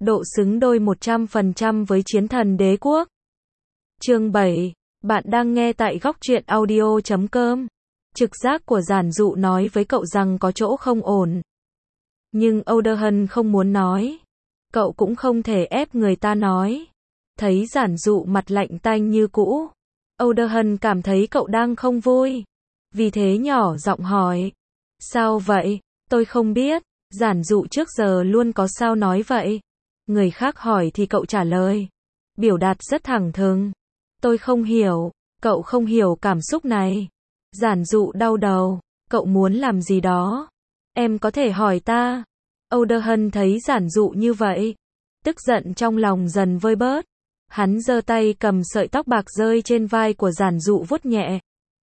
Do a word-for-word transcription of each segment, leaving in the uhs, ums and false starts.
độ xứng đôi một trăm phần trăm với chiến thần đế quốc. Chương bảy. Bạn đang nghe tại góc truyện audio chấm com. Trực giác của Giản Dụ nói với cậu rằng có chỗ không ổn. Nhưng Oderhân không muốn nói. Cậu cũng không thể ép người ta nói. Thấy Giản Dụ mặt lạnh tanh như cũ, Oderhân cảm thấy cậu đang không vui. Vì thế nhỏ giọng hỏi. Sao vậy? Tôi không biết. Giản Dụ trước giờ luôn có sao nói vậy. Người khác hỏi thì cậu trả lời. Biểu đạt rất thẳng thừng. Tôi không hiểu. Cậu không hiểu cảm xúc này. Giản Dụ đau đầu. Cậu muốn làm gì đó? Em có thể hỏi ta. Oderhân thấy Giản Dụ như vậy, tức giận trong lòng dần vơi bớt. Hắn giơ tay cầm sợi tóc bạc rơi trên vai của Giản Dụ vuốt nhẹ.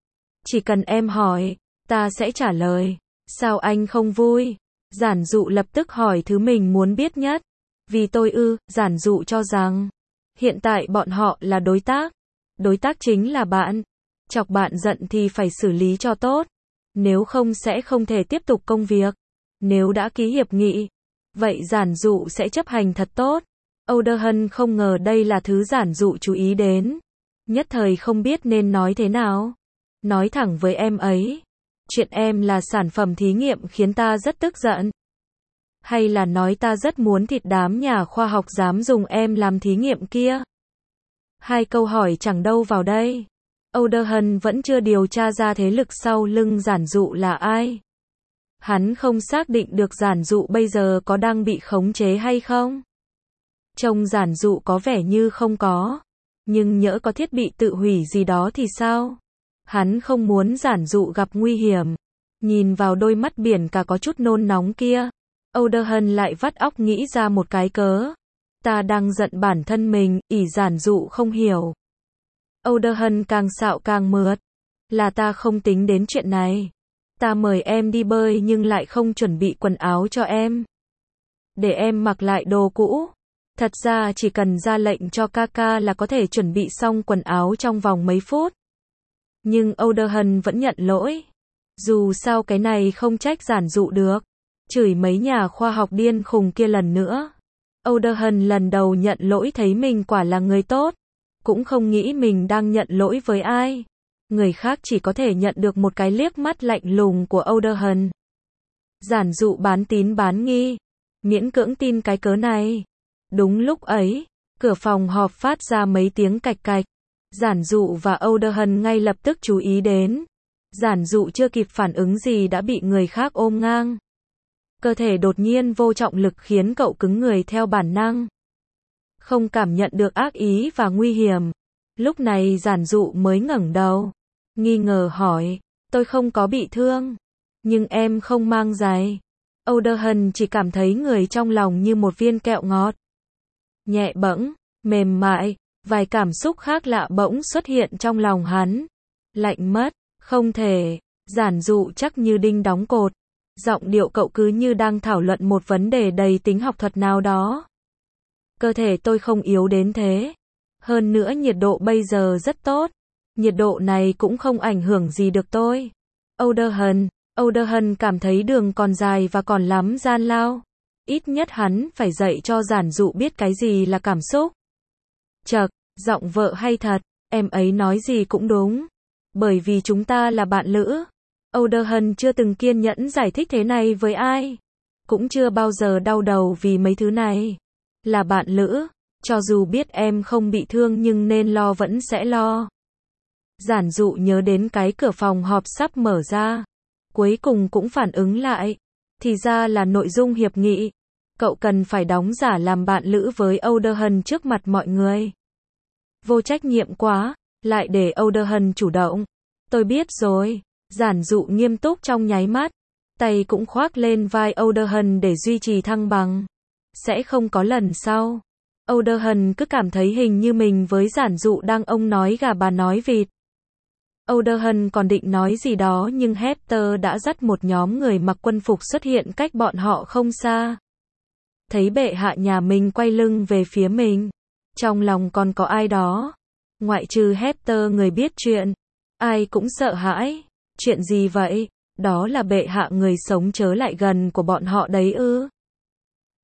Chỉ cần em hỏi, ta sẽ trả lời. Sao anh không vui? Giản Dụ lập tức hỏi thứ mình muốn biết nhất. Vì tôi ư? Giản Dụ cho rằng hiện tại bọn họ là đối tác. Đối tác chính là bạn. Chọc bạn giận thì phải xử lý cho tốt. Nếu không sẽ không thể tiếp tục công việc. Nếu đã ký hiệp nghị, vậy Giản Dụ sẽ chấp hành thật tốt. Oderhân không ngờ đây là thứ Giản Dụ chú ý đến. Nhất thời không biết nên nói thế nào. Nói thẳng với em ấy. Chuyện em là sản phẩm thí nghiệm khiến ta rất tức giận. Hay là nói ta rất muốn thịt đám nhà khoa học dám dùng em làm thí nghiệm kia. Hai câu hỏi chẳng đâu vào đây. Oderhân vẫn chưa điều tra ra thế lực sau lưng Giản Dụ là ai. Hắn không xác định được Giản Dụ bây giờ có đang bị khống chế hay không. Trông Giản Dụ có vẻ như không có. Nhưng nhỡ có thiết bị tự hủy gì đó thì sao? Hắn không muốn Giản Dụ gặp nguy hiểm. Nhìn vào đôi mắt biển cả có chút nôn nóng kia, Oderhân lại vắt óc nghĩ ra một cái cớ. Ta đang giận bản thân mình, ỷ Giản Dụ không hiểu. Oderhân càng xạo càng mượt. Là ta không tính đến chuyện này. Ta mời em đi bơi nhưng lại không chuẩn bị quần áo cho em. Để em mặc lại đồ cũ. Thật ra chỉ cần ra lệnh cho Kaka là có thể chuẩn bị xong quần áo trong vòng mấy phút. Nhưng Oderhân vẫn nhận lỗi. Dù sao cái này không trách Giản Dụ được. Chửi mấy nhà khoa học điên khùng kia lần nữa. Oderhân lần đầu nhận lỗi thấy mình quả là người tốt. Cũng không nghĩ mình đang nhận lỗi với ai. Người khác chỉ có thể nhận được một cái liếc mắt lạnh lùng của Oderhân. Giản Dụ bán tín bán nghi. Miễn cưỡng tin cái cớ này. Đúng lúc ấy, cửa phòng họp phát ra mấy tiếng cạch cạch. Giản Dụ và Oderhân ngay lập tức chú ý đến. Giản Dụ chưa kịp phản ứng gì đã bị người khác ôm ngang. Cơ thể đột nhiên vô trọng lực khiến cậu cứng người theo bản năng. Không cảm nhận được ác ý và nguy hiểm. Lúc này Giản Dụ mới ngẩng đầu. Nghi ngờ hỏi. Tôi không có bị thương. Nhưng em không mang giày. Oderhân chỉ cảm thấy người trong lòng như một viên kẹo ngọt. Nhẹ bẫng, mềm mại. Vài cảm xúc khác lạ bỗng xuất hiện trong lòng hắn. Lạnh mất. Không thể. Giản Dụ chắc như đinh đóng cột. Giọng điệu cậu cứ như đang thảo luận một vấn đề đầy tính học thuật nào đó. Cơ thể tôi không yếu đến thế. Hơn nữa nhiệt độ bây giờ rất tốt. Nhiệt độ này cũng không ảnh hưởng gì được tôi. Oderhân, Oderhân cảm thấy đường còn dài và còn lắm gian lao. Ít nhất hắn phải dạy cho Giản Dụ biết cái gì là cảm xúc. Chậc, giọng vợ hay thật, em ấy nói gì cũng đúng. Bởi vì chúng ta là bạn lữ. Oderhân chưa từng kiên nhẫn giải thích thế này với ai. Cũng chưa bao giờ đau đầu vì mấy thứ này. Là bạn lữ, cho dù biết em không bị thương nhưng nên lo vẫn sẽ lo. Giản Dụ nhớ đến cái cửa phòng họp sắp mở ra. Cuối cùng cũng phản ứng lại. Thì ra là nội dung hiệp nghị. Cậu cần phải đóng giả làm bạn lữ với Oderhân trước mặt mọi người. Vô trách nhiệm quá, lại để Oderhân chủ động. Tôi biết rồi. Giản Dụ nghiêm túc trong nháy mắt. Tay cũng khoác lên vai Oderhân để duy trì thăng bằng. Sẽ không có lần sau. Oderhân cứ cảm thấy hình như mình với Giản Dụ đang ông nói gà bà nói vịt. Oderhân còn định nói gì đó nhưng Hector đã dắt một nhóm người mặc quân phục xuất hiện cách bọn họ không xa. Thấy bệ hạ nhà mình quay lưng về phía mình. Trong lòng còn có ai đó. Ngoại trừ Hector người biết chuyện. Ai cũng sợ hãi. Chuyện gì vậy? Đó là bệ hạ người sống chớ lại gần của bọn họ đấy ư?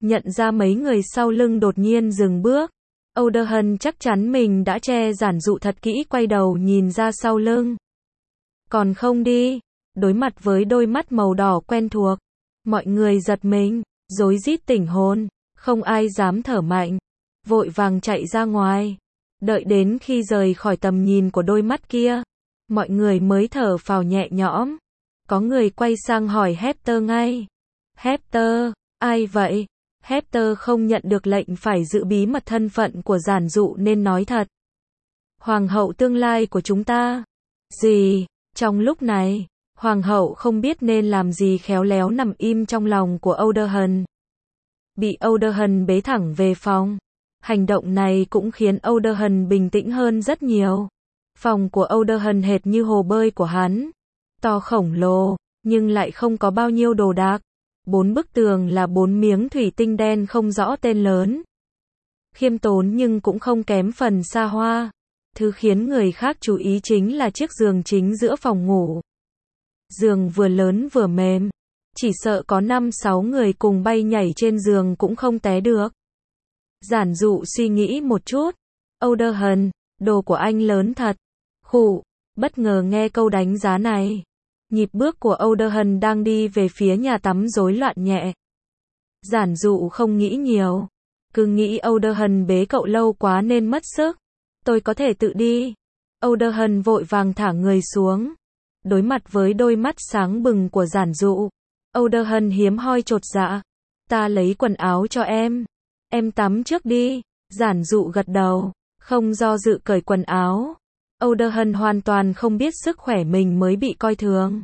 Nhận ra mấy người sau lưng đột nhiên dừng bước. Oderhân chắc chắn mình đã che Giản Dụ thật kỹ, quay đầu nhìn ra sau lưng. Còn không đi. Đối mặt với đôi mắt màu đỏ quen thuộc, mọi người giật mình, rối rít tỉnh hồn, không ai dám thở mạnh, vội vàng chạy ra ngoài. Đợi đến khi rời khỏi tầm nhìn của đôi mắt kia, mọi người mới thở phào nhẹ nhõm. Có người quay sang hỏi Hector ngay. Hector, ai vậy? Hector không nhận được lệnh phải giữ bí mật thân phận của Giản Dụ nên nói thật. Hoàng hậu tương lai của chúng ta. Gì? Trong lúc này, Hoàng hậu không biết nên làm gì, khéo léo nằm im trong lòng của Oderhân. Bị Oderhân bế thẳng về phòng. Hành động này cũng khiến Oderhân bình tĩnh hơn rất nhiều. Phòng của Oderhân hệt như hồ bơi của hắn. To khổng lồ, nhưng lại không có bao nhiêu đồ đạc. Bốn bức tường là bốn miếng thủy tinh đen không rõ tên lớn. Khiêm tốn nhưng cũng không kém phần xa hoa. Thứ khiến người khác chú ý chính là chiếc giường chính giữa phòng ngủ. Giường vừa lớn vừa mềm. Chỉ sợ có năm sáu người cùng bay nhảy trên giường cũng không té được. Giản Dụ suy nghĩ một chút. Oderhân, đồ của anh lớn thật. Khụ, bất ngờ nghe câu đánh giá này. Nhịp bước của Oderhân đang đi về phía nhà tắm rối loạn nhẹ. Giản Dụ không nghĩ nhiều. Cứ nghĩ Oderhân bế cậu lâu quá nên mất sức. Tôi có thể tự đi. Oderhân vội vàng thả người xuống. Đối mặt với đôi mắt sáng bừng của Giản Dụ, Oderhân hiếm hoi chột dạ. Ta lấy quần áo cho em. Em tắm trước đi. Giản Dụ gật đầu, không do dự cởi quần áo. Oderhân hoàn toàn không biết sức khỏe mình mới bị coi thường.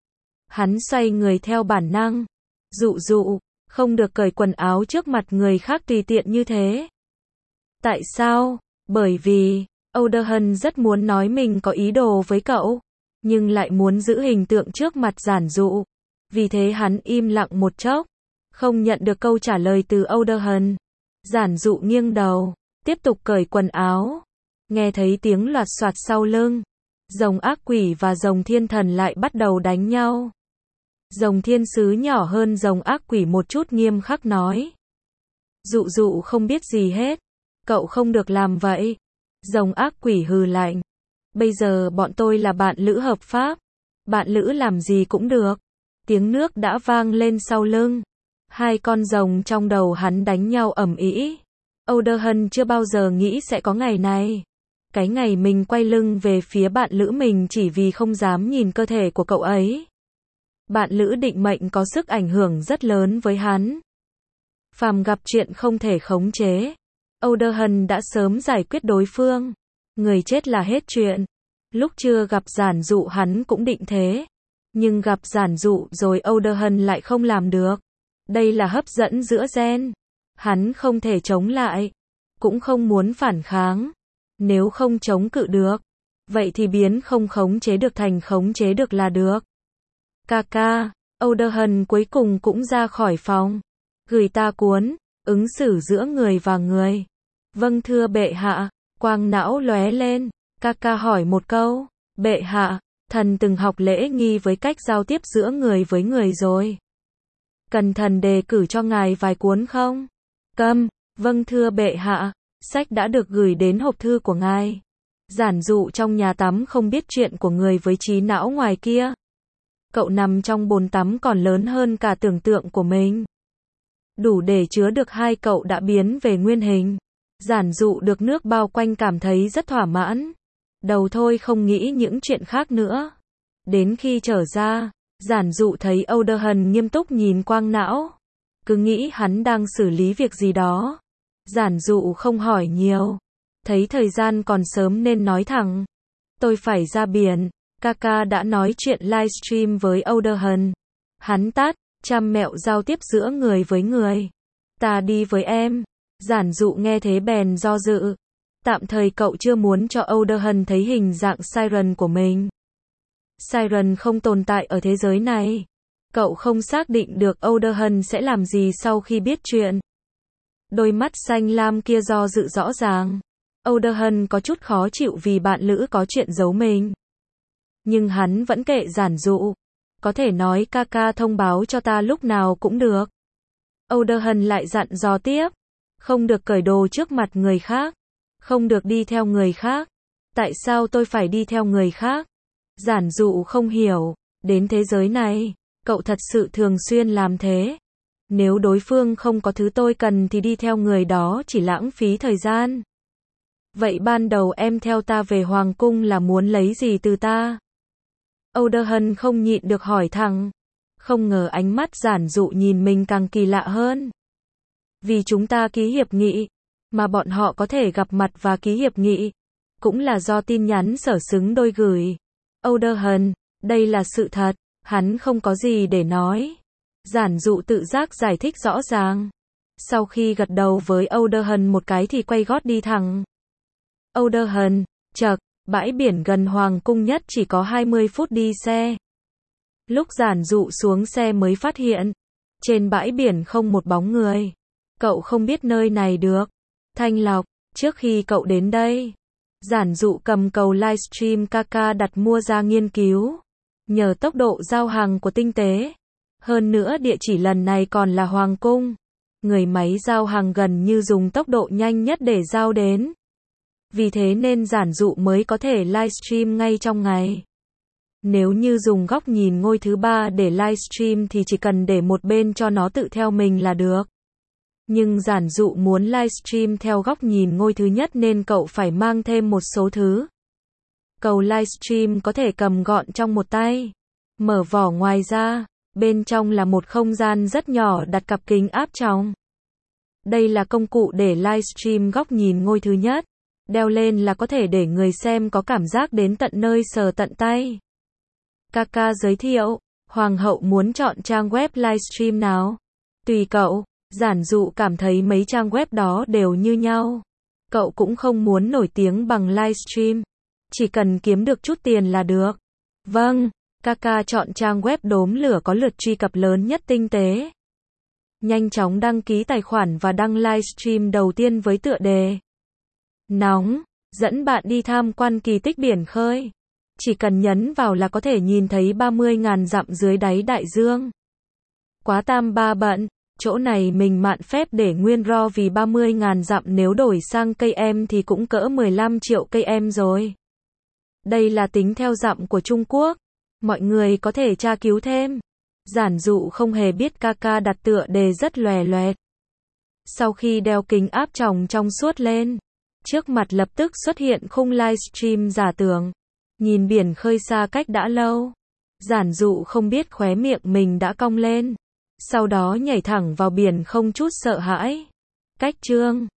Hắn xoay người theo bản năng. Dụ Dụ, không được cởi quần áo trước mặt người khác tùy tiện như thế. Tại sao? Bởi vì, Oderhân rất muốn nói mình có ý đồ với cậu, nhưng lại muốn giữ hình tượng trước mặt Giản Dụ. Vì thế hắn im lặng một chốc, không nhận được câu trả lời từ Oderhân. Giản Dụ nghiêng đầu, tiếp tục cởi quần áo. Nghe thấy tiếng loạt soạt sau lưng. Rồng ác quỷ và rồng thiên thần lại bắt đầu đánh nhau. Rồng thiên sứ nhỏ hơn rồng ác quỷ một chút, nghiêm khắc nói. Dụ Dụ không biết gì hết. Cậu không được làm vậy. Rồng ác quỷ hừ lạnh. Bây giờ bọn tôi là bạn lữ hợp pháp. Bạn lữ làm gì cũng được. Tiếng nước đã vang lên sau lưng. Hai con rồng trong đầu hắn đánh nhau ầm ĩ. Oderhân chưa bao giờ nghĩ sẽ có ngày này. Cái ngày mình quay lưng về phía bạn lữ mình chỉ vì không dám nhìn cơ thể của cậu ấy. Bạn lữ định mệnh có sức ảnh hưởng rất lớn với hắn. Phàm gặp chuyện không thể khống chế, Oderhân đã sớm giải quyết đối phương. Người chết là hết chuyện. Lúc chưa gặp Giản Dụ hắn cũng định thế. Nhưng gặp Giản Dụ rồi Oderhân lại không làm được. Đây là hấp dẫn giữa gen. Hắn không thể chống lại. Cũng không muốn phản kháng. Nếu không chống cự được, vậy thì biến không khống chế được thành khống chế được là được. Kaka, Oderhân cuối cùng cũng ra khỏi phòng. Gửi ta cuốn, ứng xử giữa người và người. Vâng thưa bệ hạ. Quang não lóe lên. Kaka hỏi một câu. Bệ hạ, thần từng học lễ nghi với cách giao tiếp giữa người với người rồi. Cần thần đề cử cho ngài vài cuốn không? Câm. Vâng thưa bệ hạ. Sách đã được gửi đến hộp thư của ngài. Giản Dụ trong nhà tắm không biết chuyện của người với trí não ngoài kia. Cậu nằm trong bồn tắm còn lớn hơn cả tưởng tượng của mình. Đủ để chứa được hai cậu đã biến về nguyên hình. Giản Dụ được nước bao quanh cảm thấy rất thỏa mãn. Đầu thôi không nghĩ những chuyện khác nữa. Đến khi trở ra, Giản Dụ thấy Oderhân nghiêm túc nhìn quang não. Cứ nghĩ hắn đang xử lý việc gì đó. Giản Dụ không hỏi nhiều. Thấy thời gian còn sớm nên nói thẳng. Tôi phải ra biển. Kaka đã nói chuyện livestream với Oderhân. Hắn tát, trăm mẹo giao tiếp giữa người với người. Ta đi với em. Giản Dụ nghe thế bèn do dự. Tạm thời cậu chưa muốn cho Oderhân thấy hình dạng Siren của mình. Siren không tồn tại ở thế giới này. Cậu không xác định được Oderhân sẽ làm gì sau khi biết chuyện. Đôi mắt xanh lam kia do dự rõ ràng. Oderhân có chút khó chịu vì bạn lữ có chuyện giấu mình. Nhưng hắn vẫn kệ Giản Dụ. Có thể nói Kaka thông báo cho ta lúc nào cũng được. Oderhan lại dặn dò tiếp. Không được cởi đồ trước mặt người khác. Không được đi theo người khác. Tại sao tôi phải đi theo người khác? Giản dụ không hiểu. Đến thế giới này, cậu thật sự thường xuyên làm thế. Nếu đối phương không có thứ tôi cần thì đi theo người đó chỉ lãng phí thời gian. Vậy ban đầu em theo ta về Hoàng cung là muốn lấy gì từ ta? Oderhan không nhịn được hỏi thẳng. Không ngờ ánh mắt giản dụ nhìn mình càng kỳ lạ hơn. Vì chúng ta ký hiệp nghị, mà bọn họ có thể gặp mặt và ký hiệp nghị, cũng là do tin nhắn sở xứng đôi gửi. Oderhan, đây là sự thật, hắn không có gì để nói. Giản dụ tự giác giải thích rõ ràng. Sau khi gật đầu với Oderhan một cái thì quay gót đi thẳng. Oderhan, chậc, bãi biển gần Hoàng cung nhất chỉ có hai mươi phút đi xe. Lúc giản dụ xuống xe mới phát hiện, trên bãi biển không một bóng người. Cậu không biết nơi này được. Thanh Lọc, trước khi cậu đến đây, giản dụ cầm cầu livestream Kaka đặt mua ra nghiên cứu. Nhờ tốc độ giao hàng của tinh tế. Hơn nữa địa chỉ lần này còn là Hoàng cung. Người máy giao hàng gần như dùng tốc độ nhanh nhất để giao đến. Vì thế nên giản dụ mới có thể livestream ngay trong ngày. Nếu như dùng góc nhìn ngôi thứ ba để livestream thì chỉ cần để một bên cho nó tự theo mình là được. Nhưng giản dụ muốn livestream theo góc nhìn ngôi thứ nhất nên cậu phải mang thêm một số thứ. Cầu livestream có thể cầm gọn trong một tay. Mở vỏ ngoài ra, bên trong là một không gian rất nhỏ đặt cặp kính áp tròng. Đây là công cụ để livestream góc nhìn ngôi thứ nhất. Đeo lên là có thể để người xem có cảm giác đến tận nơi sờ tận tay. Kaka giới thiệu, Hoàng hậu muốn chọn trang web livestream nào? Tùy cậu, giản dụ cảm thấy mấy trang web đó đều như nhau. Cậu cũng không muốn nổi tiếng bằng livestream. Chỉ cần kiếm được chút tiền là được. Vâng, Kaka chọn trang web đốm lửa có lượt truy cập lớn nhất tinh tế. Nhanh chóng đăng ký tài khoản và đăng livestream đầu tiên với tựa đề Nóng, dẫn bạn đi tham quan kỳ tích biển khơi. Chỉ cần nhấn vào là có thể nhìn thấy ba mươi nghìn dặm dưới đáy đại dương. Quá tam ba bận, chỗ này mình mạn phép để nguyên ro vì ba mươi nghìn dặm nếu đổi sang cây em thì cũng cỡ mười lăm triệu cây em rồi. Đây là tính theo dặm của Trung Quốc. Mọi người có thể tra cứu thêm. Giản dụ không hề biết Kaka đặt tựa đề rất lòe loẹt. Sau khi đeo kính áp tròng trong suốt lên, trước mặt lập tức xuất hiện khung livestream giả tưởng. Nhìn biển khơi xa cách đã lâu. Giản dụ không biết khóe miệng mình đã cong lên. Sau đó nhảy thẳng vào biển không chút sợ hãi. Cách chương